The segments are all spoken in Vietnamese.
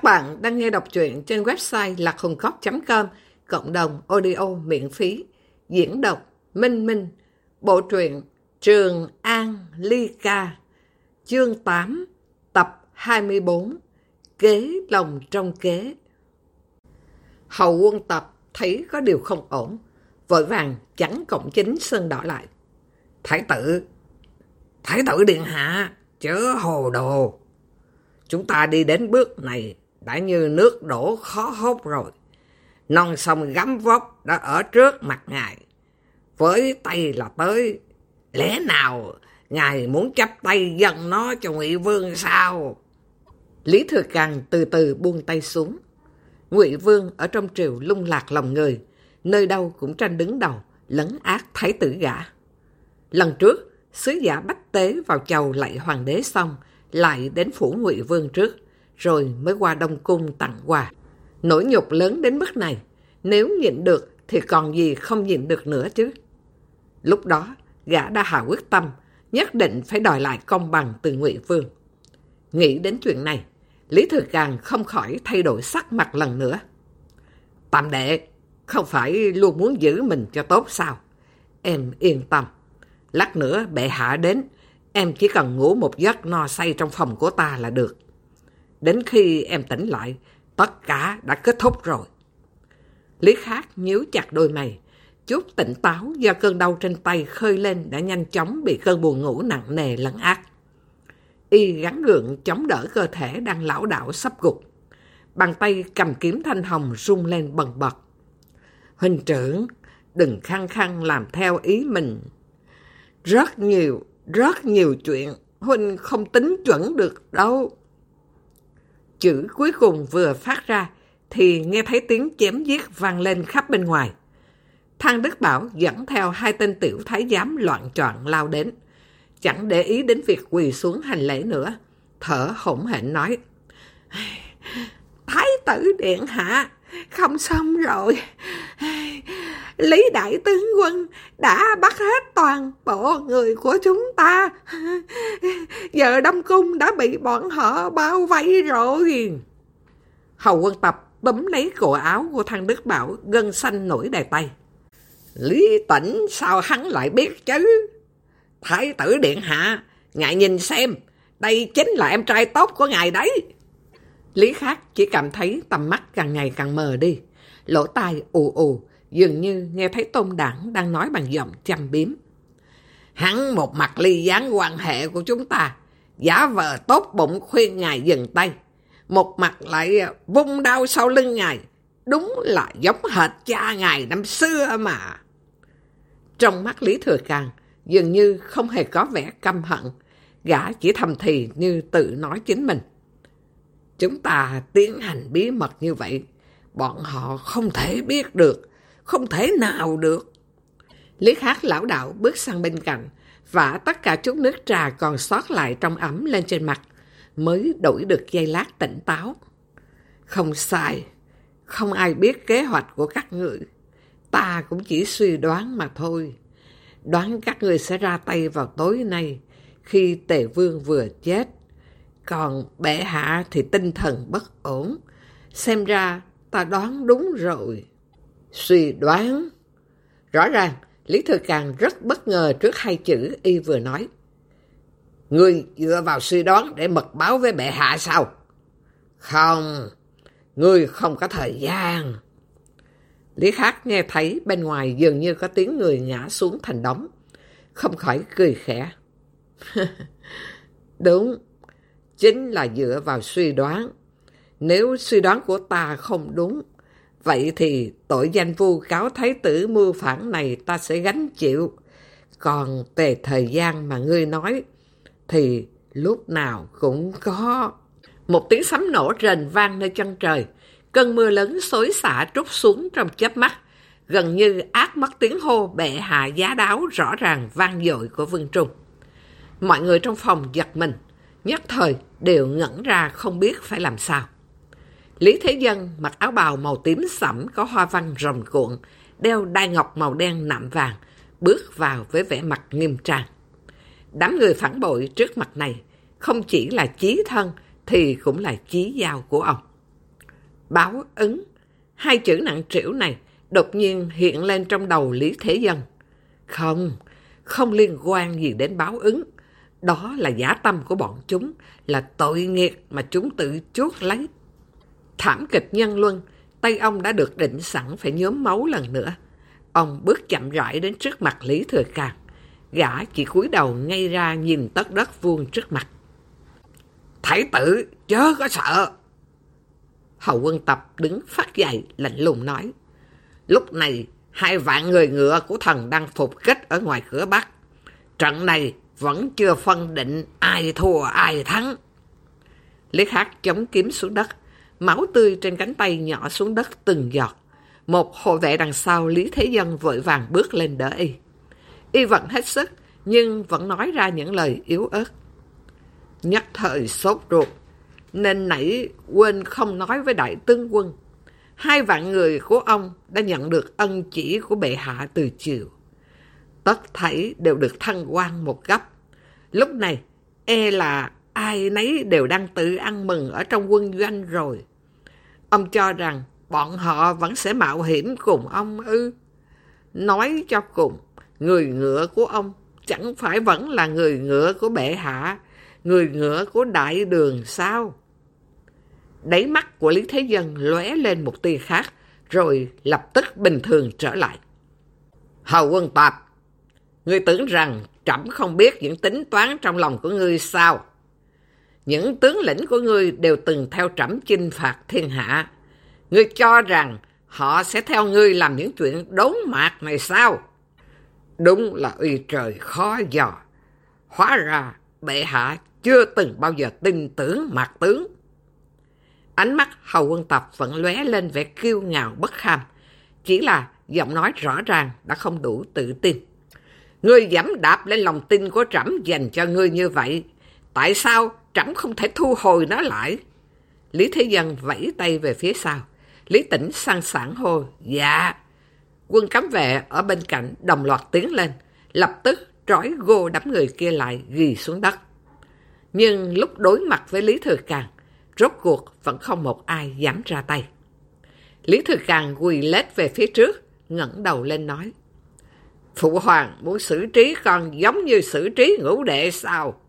bạn đang nghe đọc truyện trên website lạchungcốc.com, cộng đồng audio miễn phí, diễn đọc Minh Minh, bộ truyện Trường An Ly Ca, chương 8, tập 24, Kế lòng trong kế. Hầu Quân Tập thấy có điều không ổn, vội vàng chắn cổng chính sơn đỏ lại. Thái tử điện hạ, chớ hồ đồ. Chúng ta đi đến bước này đã như nước đổ khó hốt rồi. Non sông gấm vóc đã ở trước mặt ngài. Với tay là tới. Lẽ nào ngài muốn chấp tay dâng nó cho Ngụy Vương sao? Lý Thừa Càn từ từ buông tay xuống. Ngụy Vương ở trong triều lung lạc lòng người, nơi đâu cũng tranh đứng đầu, lấn át thái tử gã. Lần trước, sứ giả Bách Tế vào chầu lạy hoàng đế xong, lại đến phủ Ngụy Vương trước, rồi mới qua Đông Cung tặng quà. Nỗi nhục lớn đến mức này, nếu nhịn được thì còn gì không nhịn được nữa chứ. Lúc đó, gã đã hạ quyết tâm, nhất định phải đòi lại công bằng từ Ngụy Vương. Nghĩ đến chuyện này, Lý Thừa Càn không khỏi thay đổi sắc mặt lần nữa. Tam đệ, không phải luôn muốn giữ mình cho tốt sao? Em yên tâm, lát nữa bệ hạ đến, em chỉ cần ngủ một giấc no say trong phòng của ta là được. Đến khi em tỉnh lại, tất cả đã kết thúc rồi. Lý Khắc nhíu chặt đôi mày, chút tỉnh táo do cơn đau trên tay khơi lên đã nhanh chóng bị cơn buồn ngủ nặng nề lấn át. Y gắng gượng chống đỡ cơ thể đang lảo đảo sắp gục. Bàn tay cầm kiếm thanh hồng rung lên bần bật. Huynh trưởng, đừng khăng khăng làm theo ý mình. Rất nhiều chuyện huynh không tính chuẩn được đâu. Chữ cuối cùng vừa phát ra thì nghe thấy tiếng chém giết vang lên khắp bên ngoài. Thang Đức Bảo dẫn theo 2 tên tiểu thái giám loạn choạng lao đến, chẳng để ý đến việc quỳ xuống hành lễ nữa, thở hổn hển nói: Thái tử điện hạ, không xong rồi. Lý đại tướng quân đã bắt hết toàn bộ người của chúng ta. Giờ Đông Cung đã bị bọn họ bao vây rồi. Hầu Quân Tập bấm lấy cổ áo của Thang Đức Bảo, gân xanh nổi đầy tay. Lý Tĩnh sao hắn lại biết chứ? Thái tử điện hạ, ngài nhìn xem, đây chính là em trai tốt của ngài đấy. Lý Khắc chỉ cảm thấy tầm mắt càng ngày càng mờ đi, lỗ tai ù ù, dường như nghe thấy Tôn Đảng đang nói bằng giọng châm biếm. Hắn một mặt ly gián quan hệ của chúng ta, giả vờ tốt bụng khuyên ngài dừng tay, một mặt lại vung đao sau lưng ngài, đúng là giống hệt cha ngài năm xưa mà. Trong mắt Lý Thừa Càn dường như không hề có vẻ căm hận, gã chỉ thầm thì như tự nói chính mình. Chúng ta tiến hành bí mật như vậy, bọn họ không thể biết được, không thể nào được. Lý Khắc lão đạo bước sang bên cạnh, vả tất cả chút nước trà còn sót lại trong ấm lên trên mặt, mới đổi được giây lát tỉnh táo. Không sai, không ai biết kế hoạch của các người. Ta cũng chỉ suy đoán mà thôi. Đoán các người sẽ ra tay vào tối nay, khi Tề Vương vừa chết. Còn bệ hạ thì tinh thần bất ổn. Xem ra ta đoán đúng rồi. Suy đoán? Rõ ràng, Lý Thừa Càn rất bất ngờ trước 2 chữ y vừa nói. Ngươi dựa vào suy đoán để mật báo với bệ hạ sao? Không, ngươi không có thời gian. Lý Khắc nghe thấy bên ngoài dường như có tiếng người ngã xuống thành đống, không khỏi cười khẽ. Đúng, chính là dựa vào suy đoán. Nếu suy đoán của ta không đúng, vậy thì tội danh vu cáo thái tử mưu phản này ta sẽ gánh chịu. Còn về thời gian mà ngươi nói, thì lúc nào cũng có. Một tiếng sấm nổ rền vang nơi chân trời. Cơn mưa lớn xối xả trút xuống trong chớp mắt, gần như át mất tiếng hô bệ hạ giá đáo rõ ràng vang dội của Vương Trung. Mọi người trong phòng giật mình, nhất thời đều ngẩn ra không biết phải làm sao. Lý Thế Dân mặc áo bào màu tím sẫm có hoa văn rồng cuộn, đeo đai ngọc màu đen nạm vàng, bước vào với vẻ mặt nghiêm trang. Đám người phản bội trước mặt này không chỉ là chí thân thì cũng là chí giao của ông. Báo ứng. Hai chữ nặng trĩu này đột nhiên hiện lên trong đầu Lý Thế Dân. Không liên quan gì đến báo ứng. Đó là dã tâm của bọn chúng, là tội nghiệt mà chúng tự chuốc lấy. Thảm kịch nhân luân, tay ông đã được định sẵn phải nhuốm máu lần nữa. Ông bước chậm rãi đến trước mặt Lý Thừa Càn. Gã chỉ cúi đầu ngay ra nhìn tất đất vuông trước mặt. Thái tử, chớ có sợ. Hầu Quân Tập đứng phát dậy lạnh lùng nói. Lúc này 2 vạn người ngựa của thần đang phục kích ở ngoài cửa Bắc. Trận này vẫn chưa phân định ai thua ai thắng. Lý Khắc chống kiếm xuống đất, máu tươi trên cánh tay nhỏ xuống đất từng giọt. Một hộ vệ đằng sau Lý Thế Dân vội vàng bước lên đỡ y. Y vẫn hết sức, nhưng vẫn nói ra những lời yếu ớt. Nhất thời sốt ruột, nên nãy quên không nói với đại tướng quân. 2 vạn người của ông đã nhận được ân chỉ của bệ hạ từ chiều. Tất thảy đều được thăng quan một gấp. Lúc này, e là ai nấy đều đang tự ăn mừng ở trong quân doanh rồi. Ông cho rằng bọn họ vẫn sẽ mạo hiểm cùng ông ư? Nói cho cùng, người ngựa của ông chẳng phải vẫn là người ngựa của bệ hạ, người ngựa của đại đường sao? Đáy mắt của Lý Thế Dân lóe lên một tia khác, rồi lập tức bình thường trở lại. Hầu Quân Tập, ngươi tưởng rằng trẫm không biết những tính toán trong lòng của ngươi sao? Những tướng lĩnh của ngươi đều từng theo trẫm chinh phạt thiên hạ. Ngươi cho rằng họ sẽ theo ngươi làm những chuyện đốn mạc này sao? Đúng là uy trời khó dò. Hóa ra bệ hạ chưa từng bao giờ tin tưởng Mạc tướng. Ánh mắt Hầu Quân Tập vẫn lóe lên vẻ kiêu ngạo bất kham. Chỉ là giọng nói rõ ràng đã không đủ tự tin. Ngươi giẫm đạp lên lòng tin của trẫm dành cho ngươi như vậy. Tại sao trẫm không thể thu hồi nó lại? Lý Thế Dân vẫy tay về phía sau. Lý Tĩnh sang sảng hô. Dạ. Quân cấm vệ ở bên cạnh đồng loạt tiến lên, lập tức trói gô đám người kia lại ghi xuống đất. Nhưng lúc đối mặt với Lý Thừa Càn, rốt cuộc vẫn không một ai dám ra tay. Lý Thừa Càn quỳ lết về phía trước, ngẩng đầu lên nói. Phụ hoàng muốn xử trí con giống như xử trí ngũ đệ sao?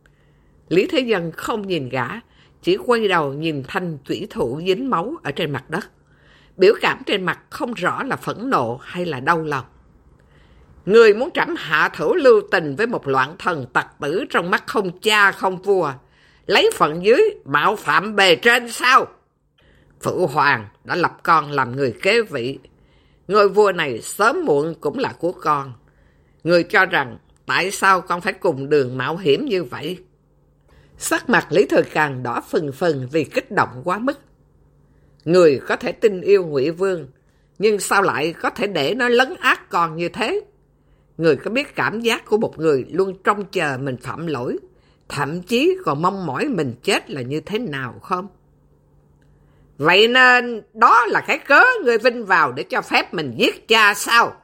Lý Thế Dân không nhìn gã, chỉ quay đầu nhìn thanh thủy thủ dính máu ở trên mặt đất. Biểu cảm trên mặt không rõ là phẫn nộ hay là đau lòng. Người muốn trẫm hạ thủ lưu tình với một loạn thần tặc tử trong mắt không cha không vua, lấy phận dưới mạo phạm bề trên sao? Phụ hoàng đã lập con làm người kế vị. Ngôi vua này sớm muộn cũng là của con. Người cho rằng tại sao con phải cùng đường mạo hiểm như vậy? Sắc mặt Lý Thừa Càn đỏ phừng phừng vì kích động quá mức. Người có thể tin yêu Ngụy Vương, nhưng sao lại có thể để nó lấn át con như thế? Người có biết cảm giác của một người luôn trông chờ mình phạm lỗi, thậm chí còn mong mỏi mình chết là như thế nào không? Vậy nên đó là cái cớ người vinh vào để cho phép mình giết cha sao?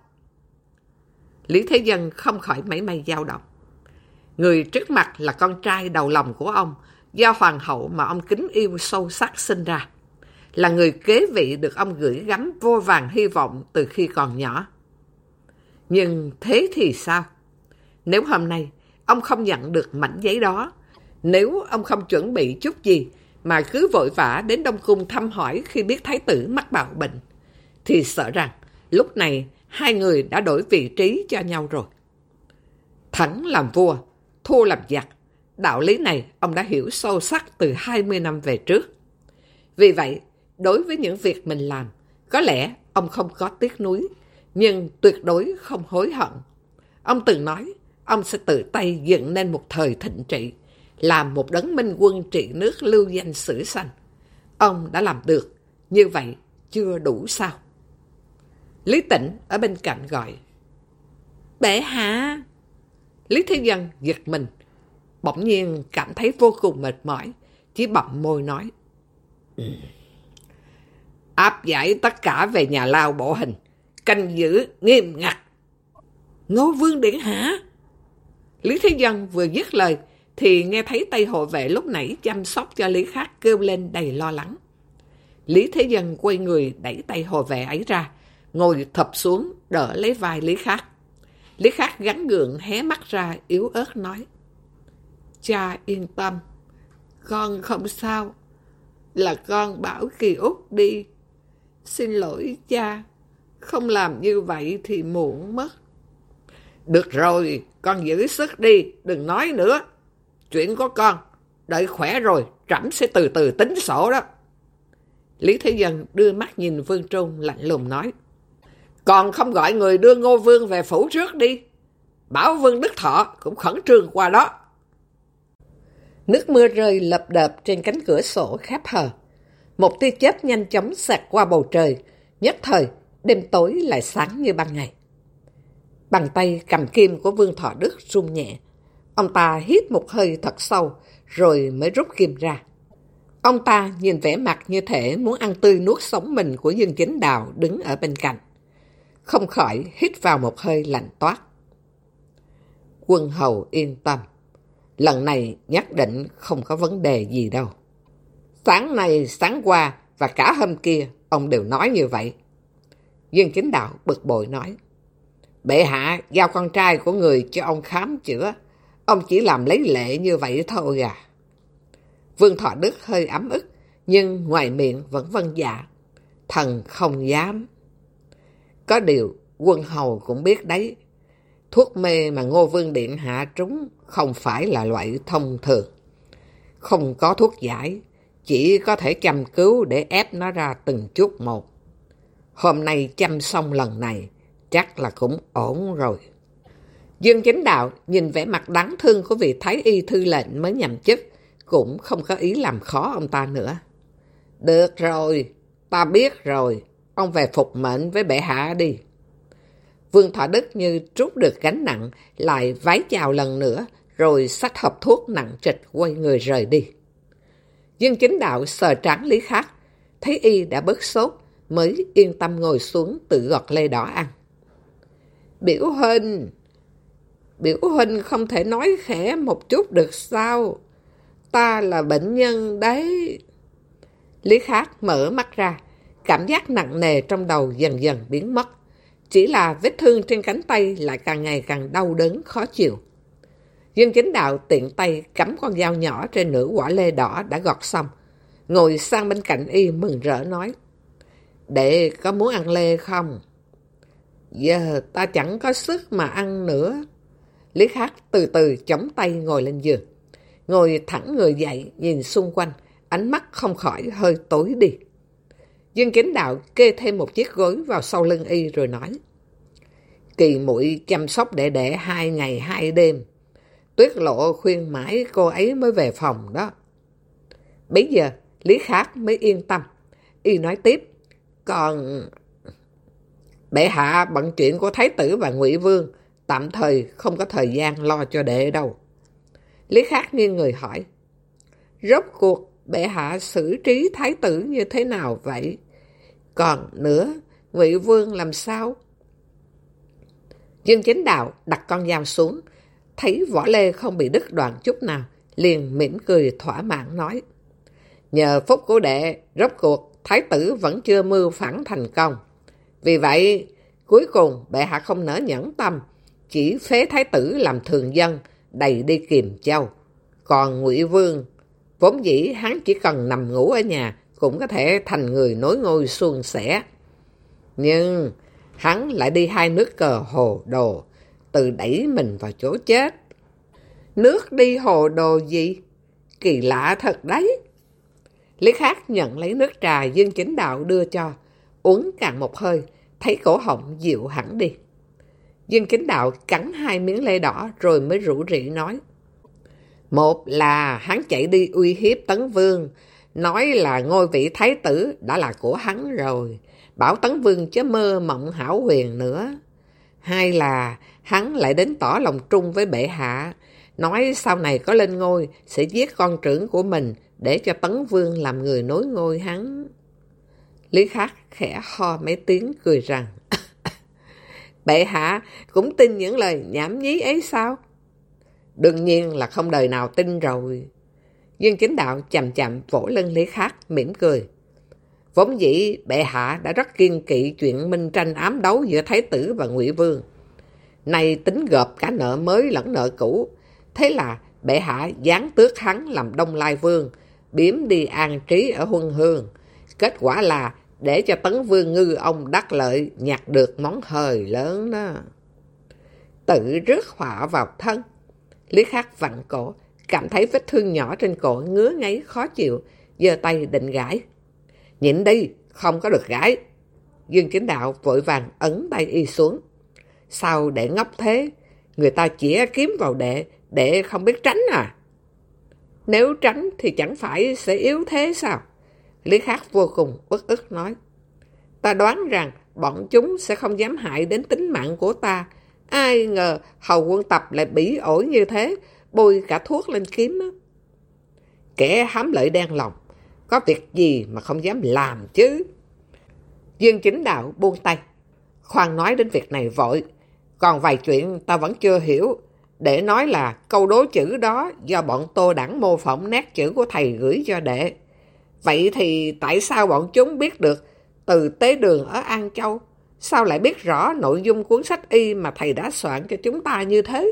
Lý Thế Dân không khỏi mảy may dao động. Người trước mặt là con trai đầu lòng của ông, do hoàng hậu mà ông kính yêu sâu sắc sinh ra, là người kế vị được ông gửi gắm vô vàn hy vọng từ khi còn nhỏ. Nhưng thế thì sao? Nếu hôm nay ông không nhận được mảnh giấy đó, nếu ông không chuẩn bị chút gì mà cứ vội vã đến Đông Cung thăm hỏi khi biết thái tử mắc bạo bệnh, thì sợ rằng lúc này hai người đã đổi vị trí cho nhau rồi. Thắng làm vua, thua làm giặc. Đạo lý này ông đã hiểu sâu sắc từ 20 năm về trước. Vì vậy, đối với những việc mình làm, có lẽ ông không có tiếc nuối, nhưng tuyệt đối không hối hận. Ông từng nói, ông sẽ tự tay dựng nên một thời thịnh trị, làm một đấng minh quân trị nước lưu danh sử sanh. Ông đã làm được, như vậy chưa đủ sao? Lý Tĩnh ở bên cạnh gọi. Bệ hạ! Lý Thế Dân giật mình, bỗng nhiên cảm thấy vô cùng mệt mỏi, chỉ bậm môi nói. Áp giải tất cả về nhà lao bộ hình, canh giữ nghiêm ngặt. Ngô Vương điện hạ! Lý Thế Dân vừa dứt lời, thì nghe thấy tay hộ vệ lúc nãy chăm sóc cho Lý Khắc kêu lên đầy lo lắng. Lý Thế Dân quay người đẩy tay hộ vệ ấy ra, ngồi thập xuống đỡ lấy vai Lý Khắc. Lý Khắc gắng gượng hé mắt ra yếu ớt nói: Cha yên tâm, con không sao, là con bảo Kỳ Út đi. Xin lỗi cha, không làm như vậy thì muộn mất. Được rồi, con giữ sức đi, đừng nói nữa. Chuyện của con, đợi khỏe rồi, trẫm sẽ từ từ tính sổ đó. Lý Thế Dân đưa mắt nhìn Vương Trung lạnh lùng nói: Còn không gọi người đưa Ngô Vương về phủ trước đi. Bảo Vương Đức Thọ cũng khẩn trương qua đó. Nước mưa rơi lập đập trên cánh cửa sổ khép hờ. Một tia chớp nhanh chóng xẹt qua bầu trời, nhất thời đêm tối lại sáng như ban ngày. Bàn tay cầm kim của Vương Thọ Đức run nhẹ. Ông ta hít một hơi thật sâu rồi mới rút kim ra. Ông ta nhìn vẻ mặt như thể muốn ăn tươi nuốt sống mình của Dương Chính Đào đứng ở bên cạnh. Không khỏi hít vào một hơi lạnh toát. Quân hầu yên tâm, lần này nhất định không có vấn đề gì đâu. Sáng nay, sáng qua và cả hôm kia, ông đều nói như vậy. Dương Chính Đạo bực bội nói: Bệ hạ giao con trai của người cho ông khám chữa, ông chỉ làm lấy lệ như vậy thôi à. Vương Thọ Đức hơi ấm ức, nhưng ngoài miệng vẫn vâng dạ: Thần không dám. Có điều quân hầu cũng biết đấy, thuốc mê mà Ngô Vương Điện hạ trúng không phải là loại thông thường. Không có thuốc giải, chỉ có thể châm cứu để ép nó ra từng chút một. Hôm nay châm xong lần này, chắc là cũng ổn rồi. Dương Chính Đạo nhìn vẻ mặt đáng thương của vị Thái Y thư lệnh mới nhậm chức, cũng không có ý làm khó ông ta nữa. Được rồi, ta biết rồi, ông về phục mệnh với bệ hạ đi. Vương Thọ Đức như trút được gánh nặng, lại vái chào lần nữa, rồi xách hộp thuốc nặng trịch quay người rời đi. Dương Chính Đạo sờ trán Lý Khắc, thấy y đã bớt sốt, mới yên tâm ngồi xuống tự gọt lê đỏ ăn. Biểu huynh không thể nói khẽ một chút được sao? Ta là bệnh nhân đấy. Lý Khắc mở mắt ra, cảm giác nặng nề trong đầu dần dần biến mất. Chỉ là vết thương trên cánh tay lại càng ngày càng đau đớn khó chịu. Dương Chính Đạo tiện tay cắm con dao nhỏ trên nửa quả lê đỏ đã gọt xong, ngồi sang bên cạnh y mừng rỡ nói: Đệ có muốn ăn lê không? Giờ ta chẳng có sức mà ăn nữa. Lý Khắc từ từ chống tay ngồi lên giường, ngồi thẳng người dậy nhìn xung quanh, ánh mắt không khỏi hơi tối đi. Dương Chính Đạo kê thêm một chiếc gối vào sau lưng y rồi nói: Kỳ muội chăm sóc đệ 2 ngày 2 đêm. Tuyết Lộ khuyên mãi cô ấy mới về phòng đó. Bấy giờ Lý Khắc mới yên tâm. Y nói tiếp: Còn bệ hạ bận chuyện của Thái tử và Ngụy Vương, tạm thời không có thời gian lo cho đệ đâu. Lý Khắc nghiêng người hỏi: Rốt cuộc bệ hạ xử trí Thái tử như thế nào vậy? Còn nữa, Ngụy Vương làm sao? Dương Chính Đạo đặt con dao xuống, thấy vỏ lê không bị đứt đoạn chút nào, liền mỉm cười thỏa mãn nói: Nhờ phúc của đệ, rốt cuộc Thái tử vẫn chưa mưu phản thành công. Vì vậy, cuối cùng bệ hạ không nỡ nhẫn tâm, chỉ phế Thái tử làm thường dân, đầy đi Kiềm Châu. Còn Ngụy Vương, vốn dĩ hắn chỉ cần nằm ngủ ở nhà cũng có thể thành người nối ngôi suôn sẻ. Nhưng hắn lại đi 2 nước cờ hồ đồ, tự đẩy mình vào chỗ chết. Nước đi hồ đồ gì? Kỳ lạ thật đấy. Lý Khắc nhận lấy nước trà Dương Chính Đạo đưa cho, uống cạn một hơi, thấy cổ họng dịu hẳn đi. Dương Chính Đạo cắn 2 miếng lê đỏ rồi mới rủ rỉ nói: Một là hắn chạy đi uy hiếp Tấn Vương, nói là ngôi vị Thái tử đã là của hắn rồi, bảo Tấn Vương chớ mơ mộng hão huyền nữa. 2 là hắn lại đến tỏ lòng trung với bệ hạ, nói sau này có lên ngôi sẽ giết con trưởng của mình để cho Tấn Vương làm người nối ngôi hắn. Lý Khắc khẽ ho mấy tiếng cười rằng: Bệ hạ cũng tin những lời nhảm nhí ấy sao? Đương nhiên là không đời nào tin rồi. Dương Chính Đạo chậm chậm vỗ lưng Lý Khắc mỉm cười: Vốn dĩ bệ hạ đã rất kiêng kỵ chuyện minh tranh ám đấu giữa Thái tử và Ngụy Vương. Nay tính gộp cả nợ mới lẫn nợ cũ, thế là bệ hạ giáng tước hắn làm Đông Lai Vương, biếm đi an trí ở Huân Hương. Kết quả là để cho Tấn Vương ngư ông đắc lợi, nhặt được món hời lớn đó. Tự rước họa vào thân. Lý Khắc vặn cổ, cảm thấy vết thương nhỏ trên cổ ngứa ngáy khó chịu, giơ tay định gãi. Nhịn đi, không có được gãi. Dương Chính Đạo vội vàng ấn tay y xuống. Sao đệ ngốc thế? Người ta chĩa kiếm vào đệ không biết tránh à? Nếu tránh thì chẳng phải sẽ yếu thế sao? Lý Khắc vô cùng uất ức nói. Ta đoán rằng bọn chúng sẽ không dám hại đến tính mạng của ta. Ai ngờ Hầu Quân Tập lại bỉ ổi như thế, bôi cả thuốc lên kiếm á. Kẻ hám lợi đen lòng, có việc gì mà không dám làm chứ? Dương Chính Đạo buông tay. Khoan nói đến việc này vội, còn vài chuyện ta vẫn chưa hiểu. Để nói là câu đố chữ đó do bọn Tô Đảng mô phỏng nét chữ của thầy gửi cho đệ. Vậy thì tại sao bọn chúng biết được từ tế đường ở An Châu? Sao lại biết rõ nội dung cuốn sách y mà thầy đã soạn cho chúng ta như thế?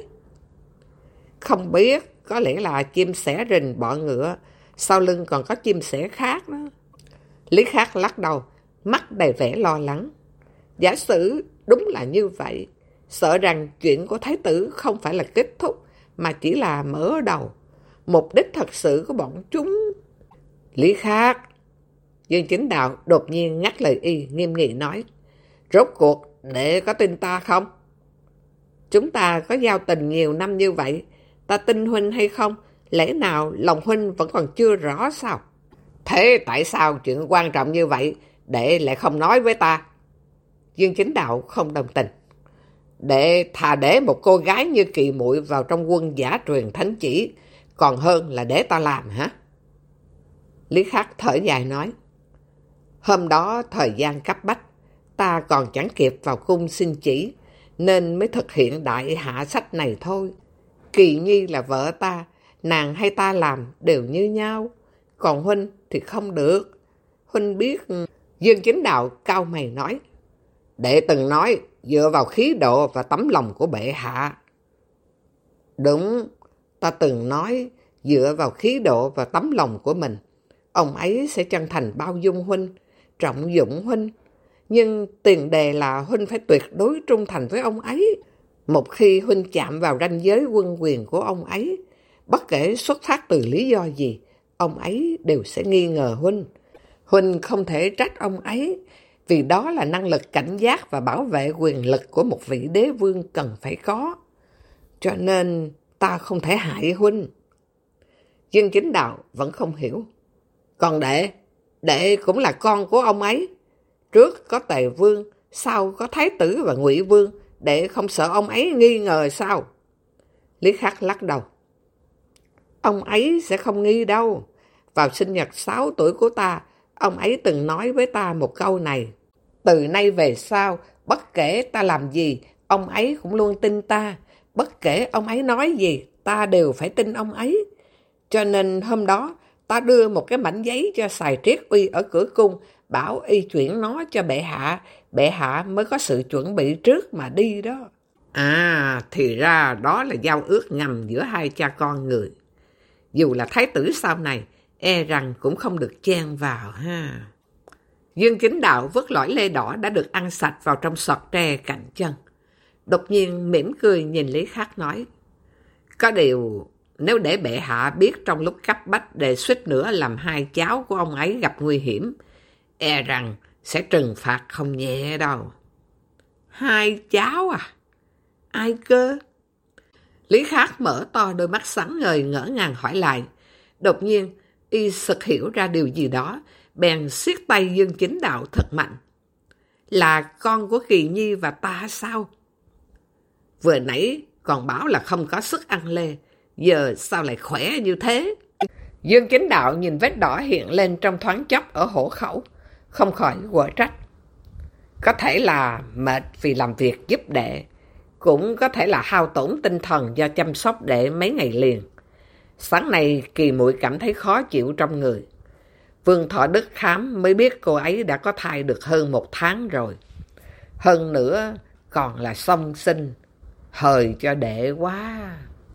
Không biết, có lẽ là chim sẻ rình bọ ngựa, sau lưng còn có chim sẻ khác đó. Lý Khắc lắc đầu, mắt đầy vẻ lo lắng. Giả sử đúng là như vậy, sợ rằng chuyện của Thái tử không phải là kết thúc, mà chỉ là mở đầu. Mục đích thật sự của bọn chúng... Lý Khắc! Dương Chính Đạo đột nhiên ngắt lời y, nghiêm nghị nói. Rốt cuộc, đệ có tin ta không? Chúng ta có giao tình nhiều năm như vậy, ta tin huynh hay không? Lẽ nào lòng huynh vẫn còn chưa rõ sao? Thế tại sao chuyện quan trọng như vậy, đệ lại không nói với ta? Dương Chính Đạo không đồng tình. Đệ thà để một cô gái như Kỳ Muội vào trong quân giả truyền thánh chỉ, còn hơn là để ta làm hả? Lý Khắc thở dài nói. Hôm đó thời gian cấp bách, ta còn chẳng kịp vào cung xin chỉ, nên mới thực hiện đại hạ sách này thôi. Kỳ Nhi là vợ ta, nàng hay ta làm đều như nhau, còn huynh thì không được. Huynh biết... Dương Chính Đạo cau mày nói. Đệ từng nói dựa vào khí độ và tấm lòng của bệ hạ. Đúng, ta từng nói dựa vào khí độ và tấm lòng của mình, ông ấy sẽ chân thành bao dung huynh, trọng dụng huynh. Nhưng tiền đề là huynh phải tuyệt đối trung thành với ông ấy. Một khi huynh chạm vào ranh giới quân quyền của ông ấy, bất kể xuất phát từ lý do gì, ông ấy đều sẽ nghi ngờ huynh. Huynh không thể trách ông ấy, vì đó là năng lực cảnh giác và bảo vệ quyền lực của một vị đế vương cần phải có. Cho nên ta không thể hại huynh. Dương Chính Đạo vẫn không hiểu. Còn đệ cũng là con của ông ấy. Trước có Tề Vương, sau có Thái tử và Ngụy Vương, đệ không sợ ông ấy nghi ngờ sao? Lý Khắc lắc đầu. Ông ấy sẽ không nghi đâu. Vào sinh nhật 6 tuổi của ta, ông ấy từng nói với ta một câu này. Từ nay về sau, bất kể ta làm gì, ông ấy cũng luôn tin ta. Bất kể ông ấy nói gì, ta đều phải tin ông ấy. Cho nên hôm đó, ta đưa một cái mảnh giấy cho Sài Triết Uy ở cửa cung, bảo y chuyển nó cho bệ hạ mới có sự chuẩn bị trước mà đi đó. À, thì ra đó là giao ước ngầm giữa hai cha con người. Dù là thái tử sau này, e rằng cũng không được chen vào ha. Dương Chính Đạo vứt lõi lê đỏ đã được ăn sạch vào trong sọt tre cạnh chân. Đột nhiên mỉm cười nhìn Lý Khắc nói. Có điều, nếu để bệ hạ biết trong lúc cấp bách để suýt nữa làm hai cháu của ông ấy gặp nguy hiểm, e rằng sẽ trừng phạt không nhẹ đâu. Hai cháu à? Ai cơ? Lý Khắc mở to đôi mắt sáng ngời ngỡ ngàng hỏi lại. Đột nhiên, y sực hiểu ra điều gì đó, bèn siết tay Dương Chính Đạo thật mạnh. Là con của Kỳ Nhi và ta sao? Vừa nãy còn bảo là không có sức ăn lê, giờ sao lại khỏe như thế? Dương Chính Đạo nhìn vết đỏ hiện lên trong thoáng chốc ở hổ khẩu, không khỏi quở trách. Có thể là mệt vì làm việc giúp đệ, cũng có thể là hao tổn tinh thần do chăm sóc đệ mấy ngày liền. Sáng nay Kỳ Muội cảm thấy khó chịu trong người. Vương Thọ Đức khám mới biết cô ấy đã có thai được hơn 1 tháng rồi. Hơn nữa còn là song sinh. Hời cho đệ quá.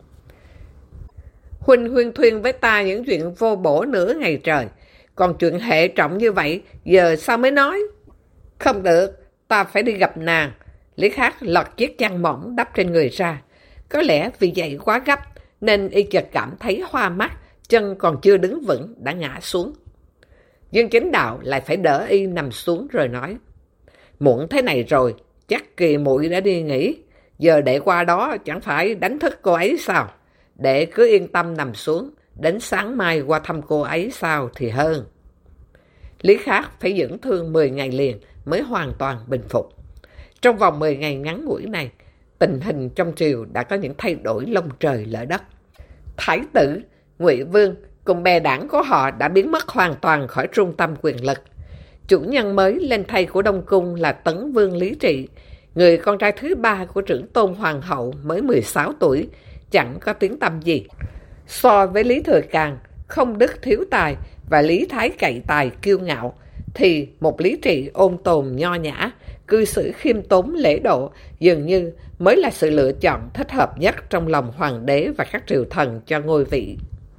Huynh huyên thuyên với ta những chuyện vô bổ nửa ngày trời. Còn chuyện hệ trọng như vậy, giờ sao mới nói? Không được, ta phải đi gặp nàng. Lý Khắc lọt chiếc chăn mỏng đắp trên người ra. Có lẽ vì dậy quá gấp, nên y chợt cảm thấy hoa mắt, chân còn chưa đứng vững đã ngã xuống. Dương Chính Đạo lại phải đỡ y nằm xuống rồi nói: Muộn thế này rồi, chắc Kỳ muội đã đi nghỉ. Giờ đệ qua đó chẳng phải đánh thức cô ấy sao? Đệ cứ yên tâm nằm xuống, đến sáng mai qua thăm cô ấy sao thì hơn. Lý Khắc phải dưỡng thương 10 ngày liền mới hoàn toàn bình phục. Trong vòng 10 ngày ngắn ngủi này, tình hình trong triều đã có những thay đổi lông trời lỡ đất. Thái tử, Ngụy Vương cùng bè đảng của họ đã biến mất hoàn toàn khỏi trung tâm quyền lực. Chủ nhân mới lên thay của Đông Cung là Tấn Vương Lý Trị, người con trai thứ 3 của trưởng tôn hoàng hậu mới 16 tuổi, chẳng có tiếng tăm gì. So với Lý Thừa Càn, không đức thiếu tài và Lý Thái cậy tài kiêu ngạo, thì một Lý Trị ôn tồn nho nhã, cư xử khiêm tốn lễ độ dường như mới là sự lựa chọn thích hợp nhất trong lòng hoàng đế và các triều thần cho ngôi vị.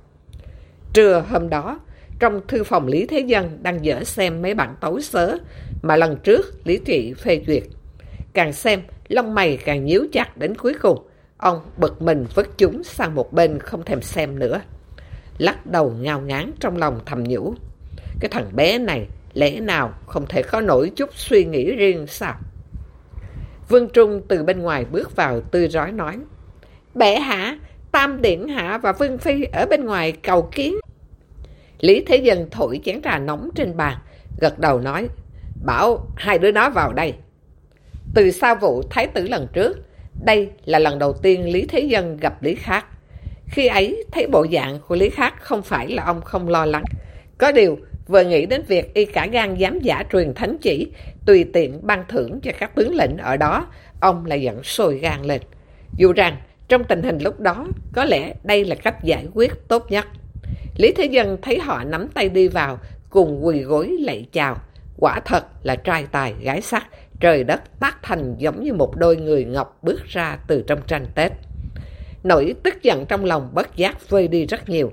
Trưa hôm đó, trong thư phòng Lý Thế Dân đang dở xem mấy bản tấu sớ mà lần trước Lý Trị phê duyệt. Càng xem, lông mày càng nhíu chặt đến cuối cùng. Ông bực mình vứt chúng sang một bên không thèm xem nữa. Lắc đầu ngao ngán trong lòng thầm nhủ: Cái thằng bé này lẽ nào không thể có nổi chút suy nghĩ riêng sao? Vương Trung từ bên ngoài bước vào tươi rói nói: Bệ hạ, Tam Điện hạ và Vương Phi ở bên ngoài cầu kiến. Lý Thế Dân thổi chén trà nóng trên bàn, gật đầu nói: Bảo hai đứa nó vào đây. Từ sau vụ thái tử lần trước, đây là lần đầu tiên Lý Thế Dân gặp Lý Khắc. Khi ấy thấy bộ dạng của Lý Khắc không phải là ông không lo lắng. Có điều vừa nghĩ đến việc y cả gan dám giả truyền thánh chỉ, tùy tiện ban thưởng cho các tướng lĩnh ở đó, ông lại giận sôi gan lên. Dù rằng trong tình hình lúc đó, có lẽ đây là cách giải quyết tốt nhất. Lý Thế Dân thấy họ nắm tay đi vào, cùng quỳ gối lạy chào. Quả thật là trai tài gái sắc, trời đất tác thành giống như một đôi người ngọc bước ra từ trong tranh Tết. Nỗi tức giận trong lòng bất giác vơi đi rất nhiều.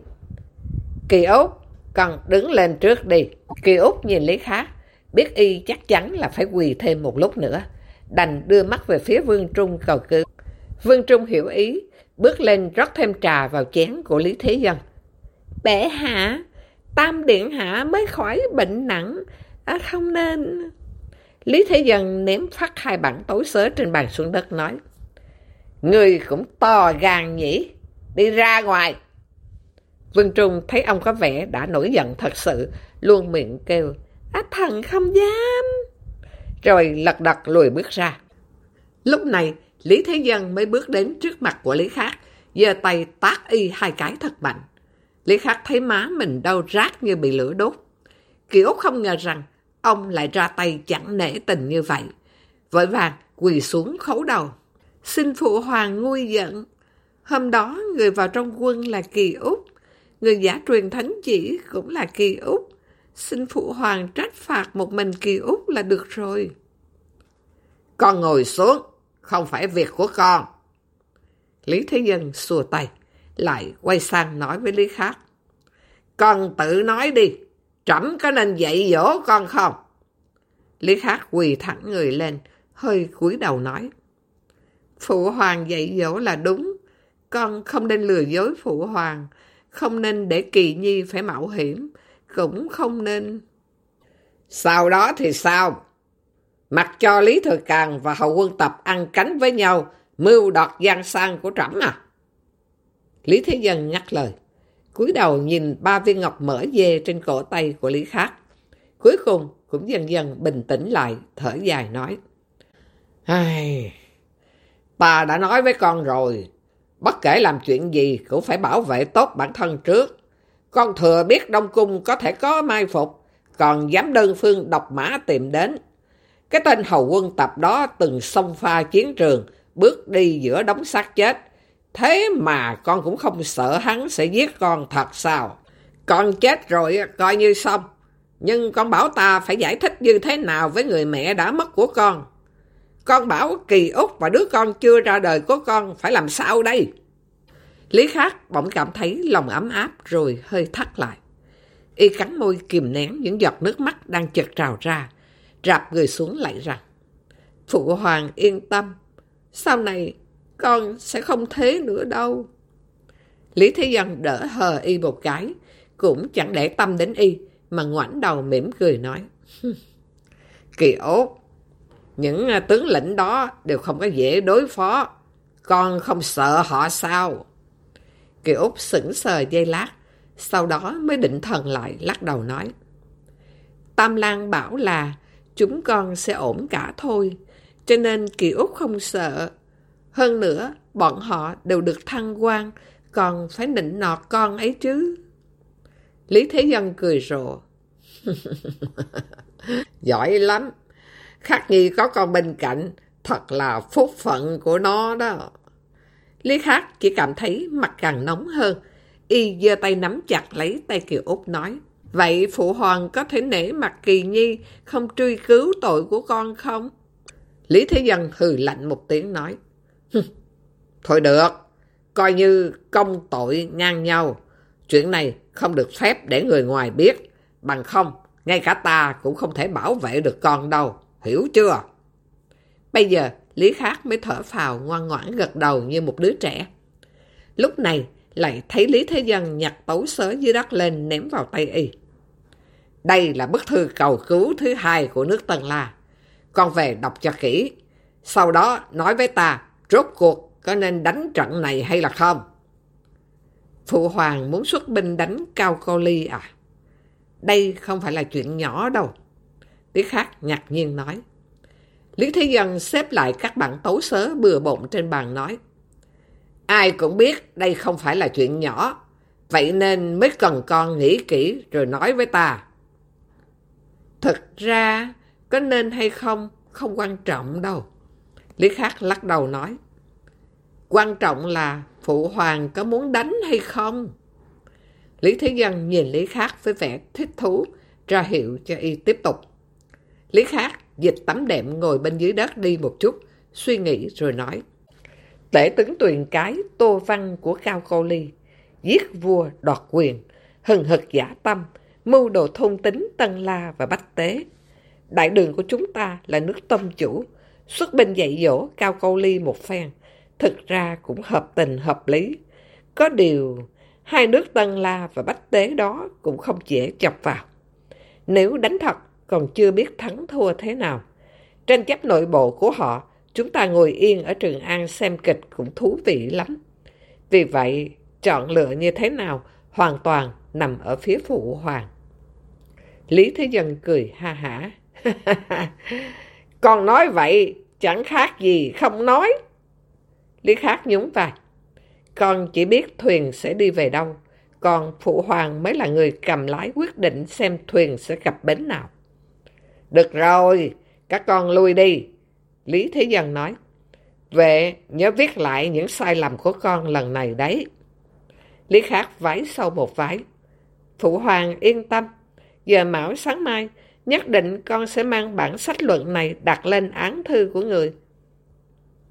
Kỳ Út, con đứng lên trước đi. Kỳ Út nhìn Lý Khắc, biết y chắc chắn là phải quỳ thêm một lúc nữa, đành đưa mắt về phía Vương Trung cầu cứu. Vương Trung hiểu ý, bước lên rót thêm trà vào chén của Lý Thế Dân. Bệ hạ, Tam Điện hạ mới khỏi bệnh nặng, không nên... Lý Thế Dân ném phát 2 bản tấu sớ trên bàn xuống đất nói: Ngươi cũng to gan nhỉ, đi ra ngoài. Vương Trung thấy ông có vẻ đã nổi giận thật sự, luôn miệng kêu: Thần không dám. Rồi lật đật lùi bước ra. Lúc này Lý Thế Dân mới bước đến trước mặt của Lý Khắc, giơ tay tát y 2 cái thật mạnh. Lý Khắc thấy má mình đau rát như bị lửa đốt. Kỳ Út không ngờ rằng ông lại ra tay chẳng nể tình như vậy, vội vàng quỳ xuống khấu đầu: Xin phụ hoàng nguôi giận. Hôm đó người vào trong quân là Kỳ Út, người giả truyền thánh chỉ cũng là Kỳ Út. Xin phụ hoàng trách phạt một mình Kỳ Út là được rồi. Con ngồi xuống, không phải việc của con. Lý Thế Dân xua tay, lại quay sang nói với Lý Khắc: Con tự nói đi, trẫm có nên dạy dỗ con không? Lý Khắc quỳ thẳng người lên, hơi cúi đầu nói: Phụ hoàng dạy dỗ là đúng, con không nên lừa dối phụ hoàng, không nên để Kỳ Nhi phải mạo hiểm, cũng không nên... Sau đó thì sao? Mặc cho Lý Thừa Càn và Hậu Quân Tập ăn cánh với nhau, mưu đoạt giang sang của trẫm à? Lý Thế Dân ngắt lời, cúi đầu nhìn 3 viên ngọc mỡ dê trên cổ tay của Lý Khắc. Cuối cùng cũng dần dần bình tĩnh lại, thở dài nói: Ta đã nói với con rồi, bất kể làm chuyện gì cũng phải bảo vệ tốt bản thân trước. Con thừa biết Đông Cung có thể có mai phục, còn dám đơn phương độc mã tìm đến. Cái tên Hầu Quân Tập đó từng xông pha chiến trường, bước đi giữa đống xác chết. Thế mà con cũng không sợ hắn sẽ giết con thật sao? Con chết rồi coi như xong, Nhưng con bảo ta phải giải thích như thế nào với người mẹ đã mất của con? Con bảo Kỳ Út và đứa con chưa ra đời của con phải làm sao đây? Lý Khắc bỗng cảm thấy lòng ấm áp rồi hơi thắt lại. Y cắn môi kìm nén những giọt nước mắt đang chợt trào ra, rạp người xuống lạy rằng: Phụ hoàng yên tâm, sau này con sẽ không thế nữa đâu. Lý Thế Dân đỡ hờ Y một cái, cũng chẳng để tâm đến Y, mà ngoảnh đầu mỉm cười nói: Kỳ Út, những tướng lĩnh đó đều không có dễ đối phó, con không sợ họ sao? Kỳ Út sững sờ giây lát, sau đó mới định thần lại, lắc đầu nói: Tam Lang bảo là chúng con sẽ ổn cả thôi, cho nên Kỳ Út không sợ. Hơn nữa, bọn họ đều được thăng quan, còn phải nịnh nọt con ấy chứ. Lý Thế Dân cười rộ: Giỏi lắm, Khắc Nhi có con bên cạnh, thật là phúc phận của nó đó. Lý Khắc chỉ cảm thấy mặt càng nóng hơn. Y giơ tay nắm chặt lấy tay Kiều Út nói: Vậy phụ hoàng có thể nể mặt Kỳ Nhi không truy cứu tội của con không? Lý Thế Dân hừ lạnh một tiếng nói: Thôi được, coi như công tội ngang nhau. Chuyện này không được phép để người ngoài biết, bằng không ngay cả ta cũng không thể bảo vệ được con đâu, hiểu chưa? Bây giờ Lý Khắc mới thở phào ngoan ngoãn gật đầu như một đứa trẻ. Lúc này lại thấy Lý Thế Dân nhặt tấu sớ dưới đất lên ném vào tay Y. Đây là bức thư cầu cứu thứ 2 của nước Tân La. Con về đọc cho kỹ, sau đó nói với ta rốt cuộc có nên đánh trận này hay là không? Phụ hoàng muốn xuất binh đánh Cao Câu Ly à? Đây không phải là chuyện nhỏ đâu. Lý Khắc ngạc nhiên nói. Lý Thế Dân xếp lại các bản tấu sớ bừa bộn trên bàn nói: Ai cũng biết đây không phải là chuyện nhỏ, vậy nên mới cần con nghĩ kỹ rồi nói với ta. Thực ra, có nên hay không, không quan trọng đâu. Lý Khắc lắc đầu nói: Quan trọng là phụ hoàng có muốn đánh hay không? Lý Thế Dân nhìn Lý Khắc với vẻ thích thú, ra hiệu cho Y tiếp tục. Lý Khắc dịch tấm đệm ngồi bên dưới đất đi một chút, suy nghĩ rồi nói: Tể tướng Tuyền Cái Tô Văn của Cao Câu Ly, giết vua đoạt quyền, hừng hực dã tâm, mưu đồ thôn tính Tân La và Bách Tế. Đại đường của chúng ta là nước tông chủ, xuất binh dạy dỗ Cao Câu Ly một phen, thực ra cũng hợp tình hợp lý. Có điều, hai nước Tân La và Bách Tế đó cũng không dễ chọc vào. Nếu đánh thật, còn chưa biết thắng thua thế nào. Tranh chấp nội bộ của họ, chúng ta ngồi yên ở Trường An xem kịch cũng thú vị lắm. Vì vậy, chọn lựa như thế nào hoàn toàn nằm ở phía phụ hoàng. Lý Thế Dân cười ha hả. Con nói vậy chẳng khác gì không nói. Lý Khắc nhún vai. Con chỉ biết thuyền sẽ đi về đâu, còn phụ hoàng mới là người cầm lái quyết định xem thuyền sẽ cập bến nào. Được rồi, các con lui đi. Lý Thế Dân nói. Về nhớ viết lại những sai lầm của con lần này đấy. Lý Khắc vái sau một vái. Phụ hoàng yên tâm, giờ mão sáng mai nhất định con sẽ mang bản sách luận này đặt lên án thư của người.